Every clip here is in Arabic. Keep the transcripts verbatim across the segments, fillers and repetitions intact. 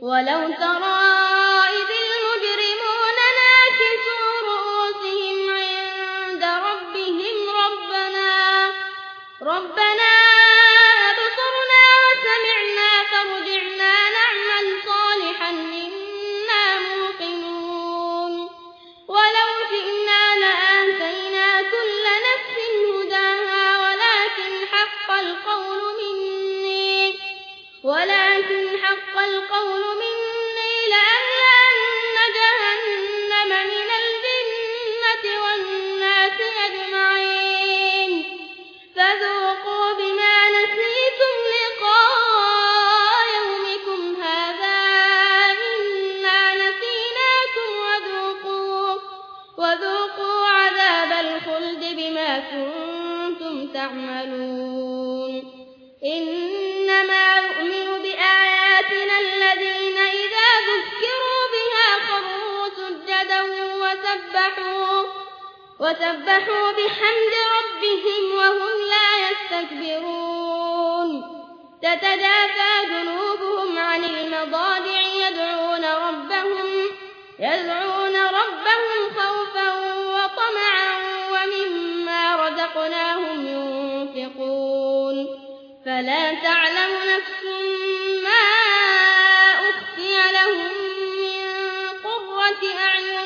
ولو ترى إذ المجرمون ناكسوا رؤوسهم عند ربهم ربنا ربنا أبصرنا وسمعنا فارجعنا نعمل صالحا إنا موقنون ولو شئنا لآتينا كل نفس هداها ولكن حق القول مني ولكن حق القول مني لأملأن جهنم من الجنة والناس أجمعين فذوقوا بما نسيتم لقاء يومكم هذا إنا نسيناكم وذوقوا وذوقوا عذاب الخلد بما كنتم تعملون إنما يؤمن بآياتنا الذين إذا ذكروا بها خروا سجدا وسبحوا وسبحوا بحمد ربهم وهم لا يستكبرون تتجافى جنوبهم عن المضاجع يدعون ربهم يدعون ربهم خوفا وطمعا ومما رزقناهم ينفقون فلا تعلم نفس ما أخفي لهم من قرة أعين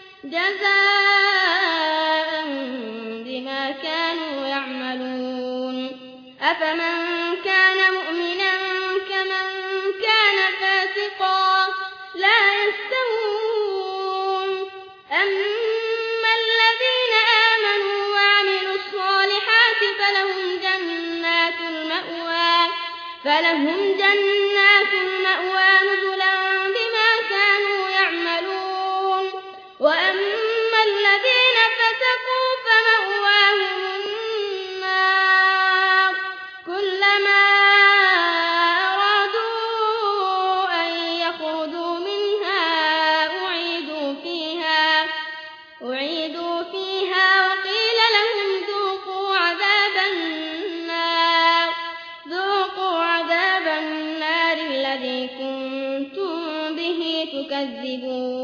جزاء بما كانوا يعملون أفمن كان مؤمنا كمن كان فاسقا لا يستوون أما الذين آمنوا وعملوا الصالحات فلهم جنات المأوى فلهم جنات المأوى نزلا بما كانوا يعملون وأما الذين فسقوا فمأواهم النار كلما أرادوا أن يخرجوا منها أعيدوا فيها أعيدوا فيها وقيل لهم ذوقوا عذاب النار ذوقوا عذاب النار الذي كنتم به تكذبون